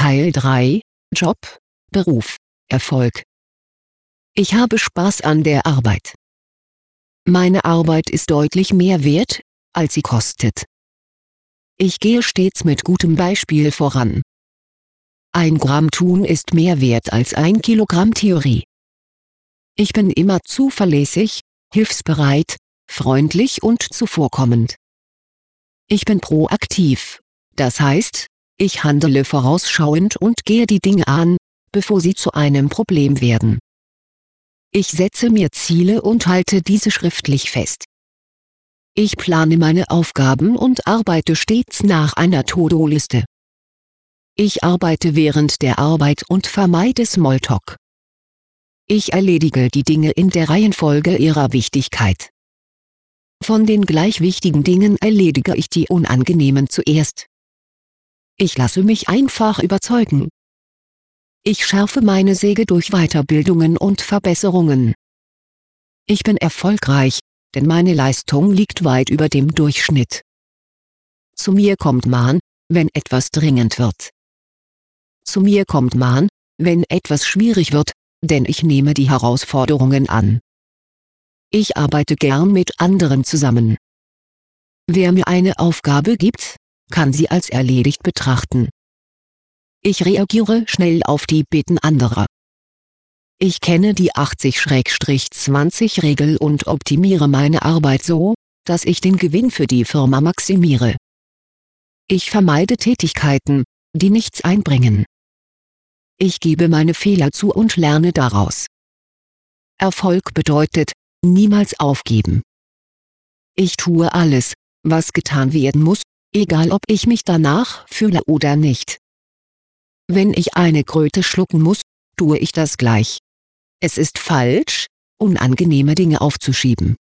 Teil 3 – Job, Beruf, Erfolg. Ich habe Spaß an der Arbeit. Meine Arbeit ist deutlich mehr wert, als sie kostet. Ich gehe stets mit gutem Beispiel voran. 1 Gramm Tun ist mehr wert als 1 Kilogramm Theorie. Ich bin immer zuverlässig, hilfsbereit, freundlich und zuvorkommend. Ich bin proaktiv, das heißt, ich handle vorausschauend und gehe die Dinge an, bevor sie zu einem Problem werden. Ich setze mir Ziele und halte diese schriftlich fest. Ich plane meine Aufgaben und arbeite stets nach einer To-Do-Liste. Ich arbeite während der Arbeit und vermeide Smalltalk. Ich erledige die Dinge in der Reihenfolge ihrer Wichtigkeit. Von den gleich wichtigen Dingen erledige ich die unangenehmen zuerst. Ich lasse mich einfach überzeugen. Ich schärfe meine Säge durch Weiterbildungen und Verbesserungen. Ich bin erfolgreich, denn meine Leistung liegt weit über dem Durchschnitt. Zu mir kommt man, wenn etwas dringend wird. Zu mir kommt man, wenn etwas schwierig wird, denn ich nehme die Herausforderungen an. Ich arbeite gern mit anderen zusammen. Wer mir eine Aufgabe gibt, kann sie als erledigt betrachten. Ich reagiere schnell auf die Bitten anderer. Ich kenne die 80-20-Regel und optimiere meine Arbeit so, dass ich den Gewinn für die Firma maximiere. Ich vermeide Tätigkeiten, die nichts einbringen. Ich gebe meine Fehler zu und lerne daraus. Erfolg bedeutet, niemals aufgeben. Ich tue alles, was getan werden muss, egal ob ich mich danach fühle oder nicht. Wenn ich eine Kröte schlucken muss, tue ich das gleich. Es ist falsch, unangenehme Dinge aufzuschieben.